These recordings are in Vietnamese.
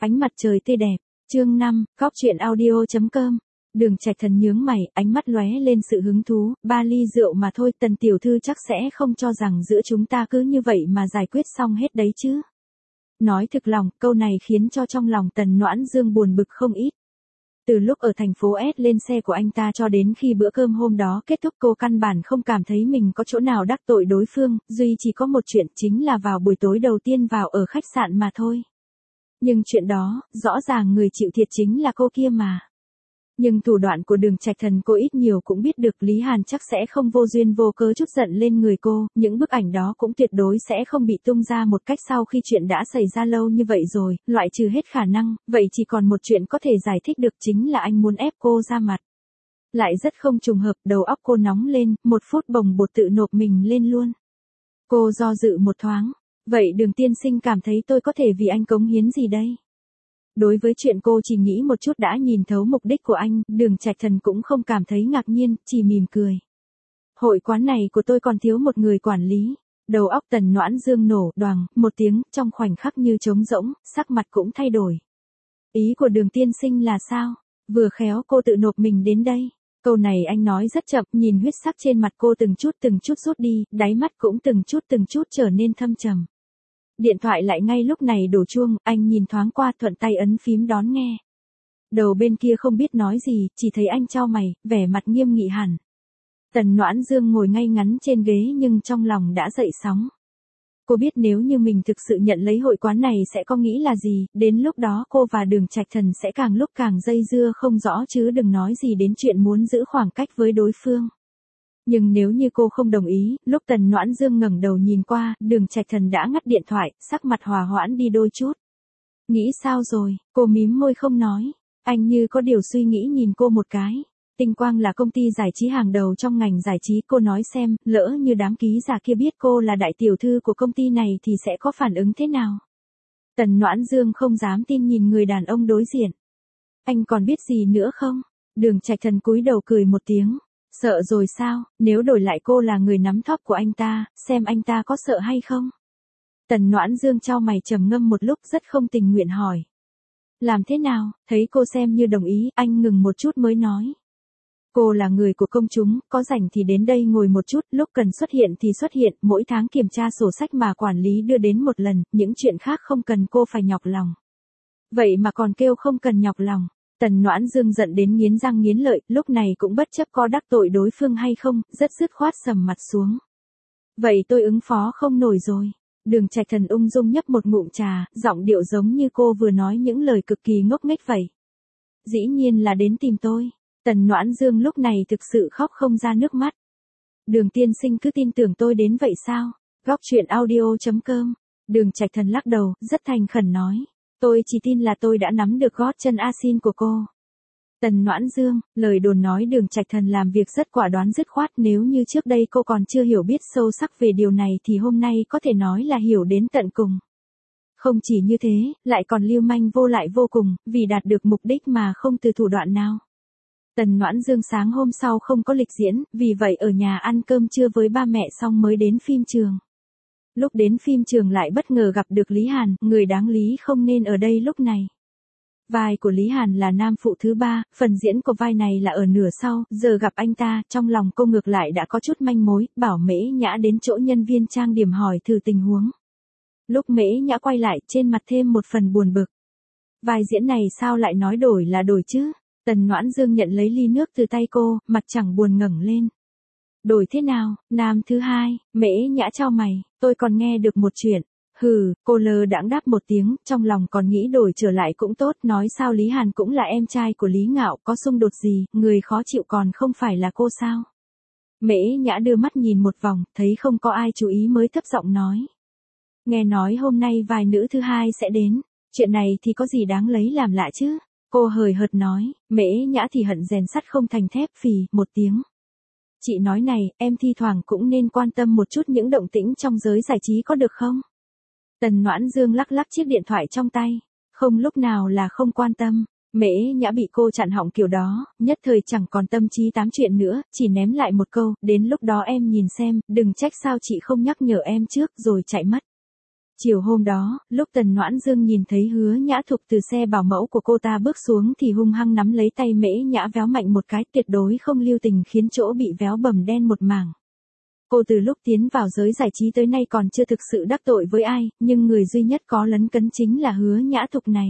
Ánh mặt trời tươi đẹp. Chương 5, góc truyện audio.com. Đường Trạch Thần nhướng mày, ánh mắt lóe lên sự hứng thú, 3 ly rượu mà thôi, Tần tiểu thư chắc sẽ không cho rằng giữa chúng ta cứ như vậy mà giải quyết xong hết đấy chứ. Nói thực lòng, câu này khiến cho trong lòng Tần Noãn Dương buồn bực không ít. Từ lúc ở thành phố S lên xe của anh ta cho đến khi bữa cơm hôm đó kết thúc, cô căn bản không cảm thấy mình có chỗ nào đắc tội đối phương, duy chỉ có một chuyện chính là vào buổi tối đầu tiên vào ở khách sạn mà thôi. Nhưng chuyện đó, rõ ràng người chịu thiệt chính là cô kia mà. Nhưng thủ đoạn của Đường Trạch Thần cô ít nhiều cũng biết được, Lý Hàn chắc sẽ không vô duyên vô cớ chút giận lên người cô, những bức ảnh đó cũng tuyệt đối sẽ không bị tung ra một cách sau khi chuyện đã xảy ra lâu như vậy rồi, loại trừ hết khả năng, vậy chỉ còn một chuyện có thể giải thích được chính là anh muốn ép cô ra mặt. Lại rất không trùng hợp, đầu óc cô nóng lên, 1 phút bồng bột tự nộp mình lên luôn. Cô do dự một thoáng, vậy Đường tiên sinh cảm thấy tôi có thể vì anh cống hiến gì đây? Đối với chuyện cô chỉ nghĩ một chút đã nhìn thấu mục đích của anh, Đường Trạch Thần cũng không cảm thấy ngạc nhiên, chỉ mỉm cười. Hội quán này của tôi còn thiếu một người quản lý. Đầu óc Tần Noãn Dương nổ đoàng, một tiếng, trong khoảnh khắc như trống rỗng, sắc mặt cũng thay đổi. Ý của Đường tiên sinh là sao? Vừa khéo cô tự nộp mình đến đây. Câu này anh nói rất chậm, nhìn huyết sắc trên mặt cô từng chút rút đi, đáy mắt cũng từng chút trở nên thâm trầm. Điện thoại lại ngay lúc này đổ chuông, anh nhìn thoáng qua, thuận tay ấn phím đón nghe. Đầu bên kia không biết nói gì, chỉ thấy anh chau mày, vẻ mặt nghiêm nghị hẳn. Tần Noãn Dương ngồi ngay ngắn trên ghế nhưng trong lòng đã dậy sóng. Cô biết nếu như mình thực sự nhận lấy hội quán này sẽ có nghĩ là gì, đến lúc đó cô và Đường Trạch Thần sẽ càng lúc càng dây dưa không rõ, chứ đừng nói gì đến chuyện muốn giữ khoảng cách với đối phương. Nhưng nếu như cô không đồng ý, lúc Tần Noãn Dương ngẩng đầu nhìn qua, Đường Trạch Thần đã ngắt điện thoại, sắc mặt hòa hoãn đi đôi chút. Nghĩ sao rồi? Cô mím môi không nói. Anh như có điều suy nghĩ nhìn cô một cái. Tinh Quang là công ty giải trí hàng đầu trong ngành giải trí, cô nói xem, lỡ như đám ký giả kia biết cô là đại tiểu thư của công ty này thì sẽ có phản ứng thế nào? Tần Noãn Dương không dám tin nhìn người đàn ông đối diện. Anh còn biết gì nữa không? Đường Trạch Thần cúi đầu cười một tiếng. Sợ rồi sao, nếu đổi lại cô là người nắm thóp của anh ta, xem anh ta có sợ hay không? Tần Noãn Dương chau mày trầm ngâm một lúc, rất không tình nguyện hỏi. Làm thế nào? Thấy cô xem như đồng ý, anh ngừng một chút mới nói. Cô là người của công chúng, có rảnh thì đến đây ngồi một chút, lúc cần xuất hiện thì xuất hiện, mỗi tháng kiểm tra sổ sách mà quản lý đưa đến một lần, những chuyện khác không cần cô phải nhọc lòng. Vậy mà còn kêu không cần nhọc lòng. Tần Noãn Dương giận đến nghiến răng nghiến lợi, lúc này cũng bất chấp có đắc tội đối phương hay không, rất dứt khoát sầm mặt xuống. Vậy tôi ứng phó không nổi rồi. Đường Trạch Thần ung dung nhấp một ngụm trà, giọng điệu giống như cô vừa nói những lời cực kỳ ngốc nghếch vậy. Dĩ nhiên là đến tìm tôi. Tần Noãn Dương lúc này thực sự khóc không ra nước mắt. Đường tiên sinh cứ tin tưởng tôi đến vậy sao? Góc truyện audio.com. Đường Trạch Thần lắc đầu, rất thành khẩn nói. Tôi chỉ tin là tôi đã nắm được gót chân a xin của cô. Tần Noãn Dương, lời đồn nói Đường Trạch Thần làm việc rất quả đoán dứt khoát, nếu như trước đây cô còn chưa hiểu biết sâu sắc về điều này thì hôm nay có thể nói là hiểu đến tận cùng. Không chỉ như thế, lại còn lưu manh vô lại vô cùng, vì đạt được mục đích mà không từ thủ đoạn nào. Tần Noãn Dương sáng hôm sau không có lịch diễn, vì vậy ở nhà ăn cơm trưa với ba mẹ xong mới đến phim trường. Lúc đến phim trường lại bất ngờ gặp được Lý Hàn, người đáng lý không nên ở đây lúc này. Vai của Lý Hàn là nam phụ thứ 3, phần diễn của vai này là ở nửa sau, giờ gặp anh ta, trong lòng cô ngược lại đã có chút manh mối, bảo Mễ Nhã đến chỗ nhân viên trang điểm hỏi thử tình huống. Lúc Mễ Nhã quay lại, trên mặt thêm một phần buồn bực. Vai diễn này sao lại nói đổi là đổi chứ? Tần Noãn Dương nhận lấy ly nước từ tay cô, mặt chẳng buồn ngẩng lên. Đổi thế nào? Nam thứ 2, Mễ Nhã chau mày, tôi còn nghe được một chuyện. Hừ, cô lơ đãng đáp một tiếng, trong lòng còn nghĩ đổi trở lại cũng tốt, nói sao Lý Hàn cũng là em trai của Lý Ngạo, có xung đột gì, người khó chịu còn không phải là cô sao? Mễ Nhã đưa mắt nhìn một vòng, thấy không có ai chú ý mới thấp giọng nói. Nghe nói hôm nay vai nữ thứ 2 sẽ đến, chuyện này thì có gì đáng lấy làm lạ chứ? Cô hời hợt nói, Mễ Nhã thì hận rèn sắt không thành thép, phì, một tiếng. Chị nói này, em thi thoảng cũng nên quan tâm một chút những động tĩnh trong giới giải trí có được không? Tần Noãn Dương lắc lắc chiếc điện thoại trong tay. Không lúc nào là không quan tâm. Mễ Nhã bị cô chặn họng kiểu đó, nhất thời chẳng còn tâm trí tám chuyện nữa, chỉ ném lại một câu, đến lúc đó em nhìn xem, đừng trách sao chị không nhắc nhở em trước rồi chạy mất. Chiều hôm đó, lúc Tần Noãn Dương nhìn thấy Hứa Nhã Thục từ xe bảo mẫu của cô ta bước xuống thì hung hăng nắm lấy tay Mễ Nhã véo mạnh một cái, tuyệt đối không lưu tình, khiến chỗ bị véo bầm đen một mảng. Cô từ lúc tiến vào giới giải trí tới nay còn chưa thực sự đắc tội với ai, nhưng người duy nhất có lấn cấn chính là Hứa Nhã Thục này.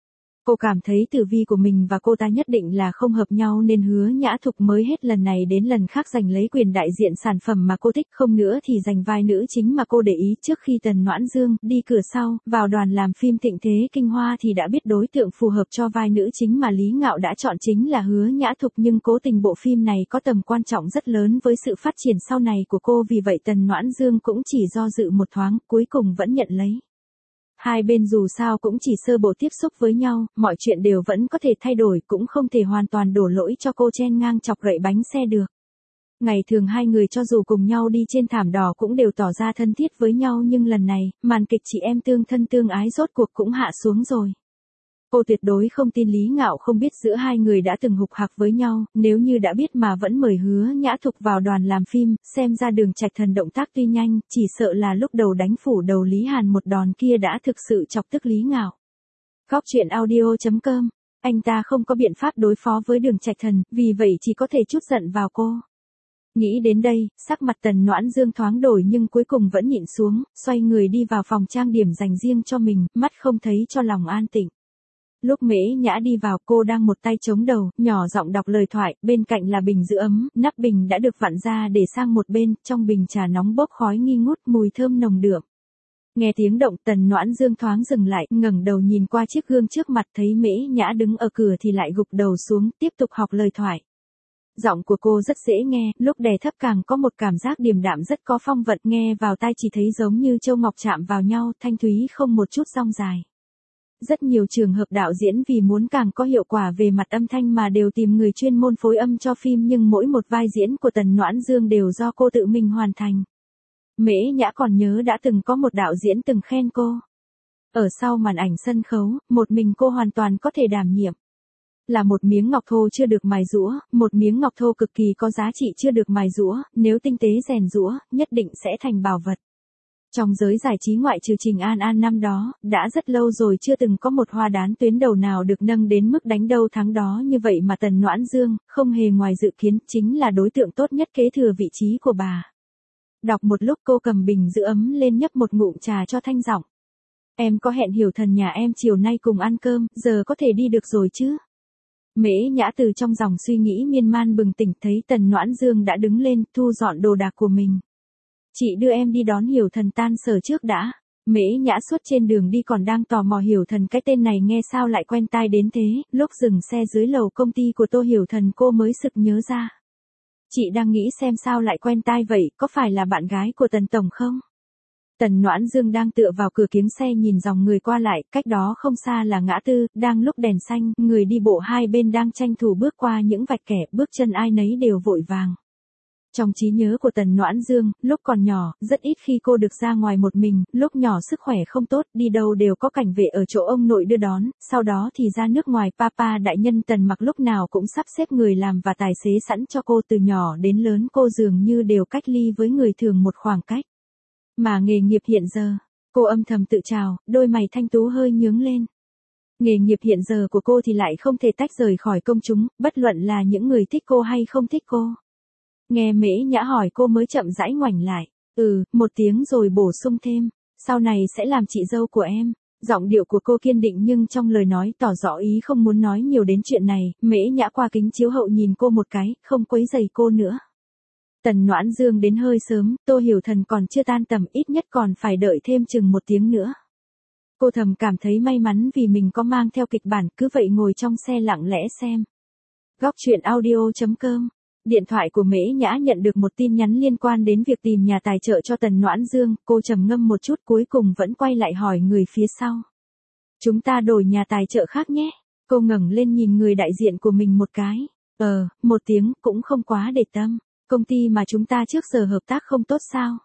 Cô cảm thấy tử vi của mình và cô ta nhất định là không hợp nhau nên Hứa Nhã Thục mới hết lần này đến lần khác giành lấy quyền đại diện sản phẩm mà cô thích, không nữa thì giành vai nữ chính mà cô để ý. Trước khi Tần Noãn Dương đi cửa sau, vào đoàn làm phim Thịnh Thế Kinh Hoa thì đã biết đối tượng phù hợp cho vai nữ chính mà Lý Ngạo đã chọn chính là Hứa Nhã Thục, nhưng cố tình bộ phim này có tầm quan trọng rất lớn với sự phát triển sau này của cô, vì vậy Tần Noãn Dương cũng chỉ do dự một thoáng, cuối cùng vẫn nhận lấy. Hai bên dù sao cũng chỉ sơ bộ tiếp xúc với nhau, mọi chuyện đều vẫn có thể thay đổi, cũng không thể hoàn toàn đổ lỗi cho cô chen ngang chọc gậy bánh xe được. Ngày thường hai người cho dù cùng nhau đi trên thảm đỏ cũng đều tỏ ra thân thiết với nhau, nhưng lần này, màn kịch chị em tương thân tương ái rốt cuộc cũng hạ xuống rồi. Cô tuyệt đối không tin Lý Ngạo không biết giữa hai người đã từng hục hặc với nhau, nếu như đã biết mà vẫn mời Hứa Nhã Thục vào đoàn làm phim, xem ra Đường Trạch Thần động tác tuy nhanh, chỉ sợ là lúc đầu đánh phủ đầu Lý Hàn một đòn kia đã thực sự chọc tức Lý Ngạo. Góc truyện audio.com, anh ta không có biện pháp đối phó với Đường Trạch Thần, vì vậy chỉ có thể trút giận vào cô. Nghĩ đến đây, sắc mặt Tần Noãn Dương thoáng đổi nhưng cuối cùng vẫn nhịn xuống, xoay người đi vào phòng trang điểm dành riêng cho mình, mắt không thấy cho lòng an tịnh. Lúc Mễ Nhã đi vào, cô đang một tay chống đầu, nhỏ giọng đọc lời thoại, bên cạnh là bình giữ ấm, nắp bình đã được vặn ra để sang một bên, trong bình trà nóng bốc khói nghi ngút, mùi thơm nồng đượm. Nghe tiếng động, Tần Noãn Dương thoáng dừng lại, ngẩng đầu nhìn qua chiếc gương trước mặt, thấy Mễ Nhã đứng ở cửa thì lại gục đầu xuống, tiếp tục học lời thoại. Giọng của cô rất dễ nghe, lúc đè thấp càng có một cảm giác điềm đạm rất có phong vận, nghe vào tai chỉ thấy giống như châu ngọc chạm vào nhau, thanh thúy không một chút dong dài. Rất nhiều trường hợp đạo diễn vì muốn càng có hiệu quả về mặt âm thanh mà đều tìm người chuyên môn phối âm cho phim, nhưng mỗi một vai diễn của Tần Noãn Dương đều do cô tự mình hoàn thành. Mễ Nhã còn nhớ đã từng có một đạo diễn từng khen cô. Ở sau màn ảnh sân khấu, một mình cô hoàn toàn có thể đảm nhiệm. Là một miếng ngọc thô chưa được mài giũa, một miếng ngọc thô cực kỳ có giá trị chưa được mài giũa, nếu tinh tế rèn giũa, nhất định sẽ thành bảo vật. Trong giới giải trí ngoại trừ Trình An An năm đó, đã rất lâu rồi chưa từng có một hoa đán tuyến đầu nào được nâng đến mức đánh đâu thắng đó như vậy mà Tần Noãn Dương, không hề ngoài dự kiến, chính là đối tượng tốt nhất kế thừa vị trí của bà. Đọc một lúc cô cầm bình giữ ấm lên nhấp một ngụm trà cho thanh giọng. Em có hẹn Hiểu Thần nhà em chiều nay cùng ăn cơm, giờ có thể đi được rồi chứ? Mễ Nhã từ trong dòng suy nghĩ miên man bừng tỉnh, thấy Tần Noãn Dương đã đứng lên, thu dọn đồ đạc của mình. Chị đưa em đi đón Hiểu Thần tan sở trước đã. Mễ Nhã suốt trên đường đi còn đang tò mò Hiểu Thần cái tên này nghe sao lại quen tai đến thế, lúc dừng xe dưới lầu công ty của Tô Hiểu Thần cô mới sực nhớ ra. Chị đang nghĩ xem sao lại quen tai vậy, có phải là bạn gái của Tần Tổng không? Tần Noãn Dương đang tựa vào cửa kiếng xe nhìn dòng người qua lại, cách đó không xa là ngã tư, đang lúc đèn xanh, người đi bộ hai bên đang tranh thủ bước qua những vạch kẻ, bước chân ai nấy đều vội vàng. Trong trí nhớ của Tần Noãn Dương, lúc còn nhỏ, rất ít khi cô được ra ngoài một mình, lúc nhỏ sức khỏe không tốt, đi đâu đều có cảnh vệ ở chỗ ông nội đưa đón, sau đó thì ra nước ngoài, papa đại nhân Tần Mặc lúc nào cũng sắp xếp người làm và tài xế sẵn cho cô, từ nhỏ đến lớn cô dường như đều cách ly với người thường một khoảng cách. Mà nghề nghiệp hiện giờ, cô âm thầm tự trào, đôi mày thanh tú hơi nhướng lên. Nghề nghiệp hiện giờ của cô thì lại không thể tách rời khỏi công chúng, bất luận là những người thích cô hay không thích cô. Nghe Mễ Nhã hỏi cô mới chậm rãi ngoảnh lại. Một tiếng rồi bổ sung thêm. Sau này sẽ làm chị dâu của em. Giọng điệu của cô kiên định nhưng trong lời nói tỏ rõ ý không muốn nói nhiều đến chuyện này. Mễ Nhã qua kính chiếu hậu nhìn cô một cái, không quấy rầy cô nữa. Tần Noãn Dương đến hơi sớm, Tô Hiểu Thần còn chưa tan tầm, ít nhất còn phải đợi thêm chừng một tiếng nữa. Cô thầm cảm thấy may mắn vì mình có mang theo kịch bản, cứ vậy ngồi trong xe lặng lẽ xem. Góc truyện audio.com. Điện thoại của Mễ Nhã nhận được một tin nhắn liên quan đến việc tìm nhà tài trợ cho Tần Noãn Dương, cô trầm ngâm một chút cuối cùng vẫn quay lại hỏi người phía sau. Chúng ta đổi nhà tài trợ khác nhé. Cô ngẩng lên nhìn người đại diện của mình một cái. Một tiếng cũng không quá để tâm. Công ty mà chúng ta trước giờ hợp tác không tốt sao?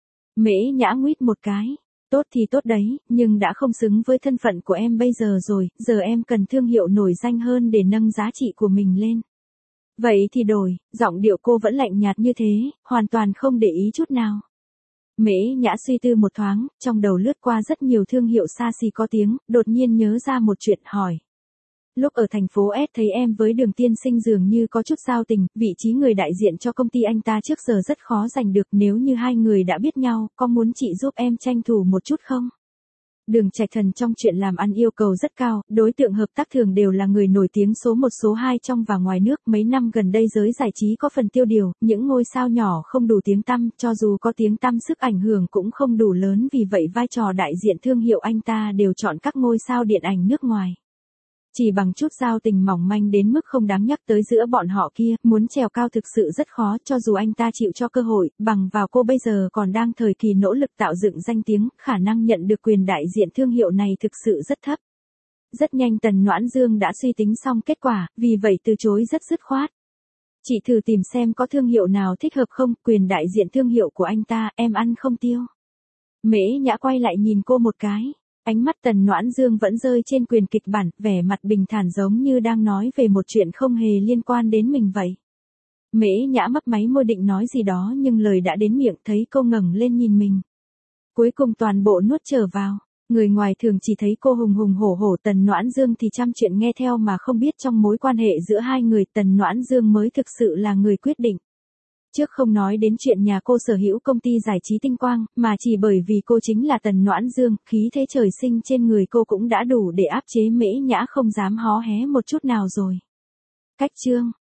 Mễ Nhã nguýt một cái. Tốt thì tốt đấy, nhưng đã không xứng với thân phận của em bây giờ rồi, giờ em cần thương hiệu nổi danh hơn để nâng giá trị của mình lên. Vậy thì đổi, giọng điệu cô vẫn lạnh nhạt như thế, hoàn toàn không để ý chút nào. Mễ Nhã suy tư một thoáng, trong đầu lướt qua rất nhiều thương hiệu xa xỉ có tiếng, đột nhiên nhớ ra một chuyện hỏi. Lúc ở thành phố S thấy em với Đường tiên sinh dường như có chút giao tình, vị trí người đại diện cho công ty anh ta trước giờ rất khó giành được, nếu như hai người đã biết nhau, có muốn chị giúp em tranh thủ một chút không? Đường Trạch Thần trong chuyện làm ăn yêu cầu rất cao, đối tượng hợp tác thường đều là người nổi tiếng số 1 số 2 trong và ngoài nước. Mấy năm gần đây giới giải trí có phần tiêu điều, những ngôi sao nhỏ không đủ tiếng tăm, cho dù có tiếng tăm sức ảnh hưởng cũng không đủ lớn, vì vậy vai trò đại diện thương hiệu anh ta đều chọn các ngôi sao điện ảnh nước ngoài. Chỉ bằng chút giao tình mỏng manh đến mức không đáng nhắc tới giữa bọn họ kia, muốn trèo cao thực sự rất khó, cho dù anh ta chịu cho cơ hội, bằng vào cô bây giờ còn đang thời kỳ nỗ lực tạo dựng danh tiếng, khả năng nhận được quyền đại diện thương hiệu này thực sự rất thấp. Rất nhanh Tần Noãn Dương đã suy tính xong kết quả, vì vậy từ chối rất dứt khoát. Chị thử tìm xem có thương hiệu nào thích hợp không, quyền đại diện thương hiệu của anh ta, em ăn không tiêu. Mễ Nhã quay lại nhìn cô một cái. Ánh mắt Tần Noãn Dương vẫn rơi trên quyền kịch bản, vẻ mặt bình thản giống như đang nói về một chuyện không hề liên quan đến mình vậy. Mễ Nhã mấp máy môi định nói gì đó nhưng lời đã đến miệng, thấy cô ngẩng lên nhìn mình. Cuối cùng toàn bộ nuốt trở vào. Người ngoài thường chỉ thấy cô hùng hùng hổ hổ, Tần Noãn Dương thì trăm chuyện nghe theo mà không biết trong mối quan hệ giữa hai người Tần Noãn Dương mới thực sự là người quyết định. Trước không nói đến chuyện nhà cô sở hữu công ty giải trí Tinh Quang, mà chỉ bởi vì cô chính là Tần Noãn Dương, khí thế trời sinh trên người cô cũng đã đủ để áp chế Mễ Nhã không dám hó hé một chút nào rồi. Cách chương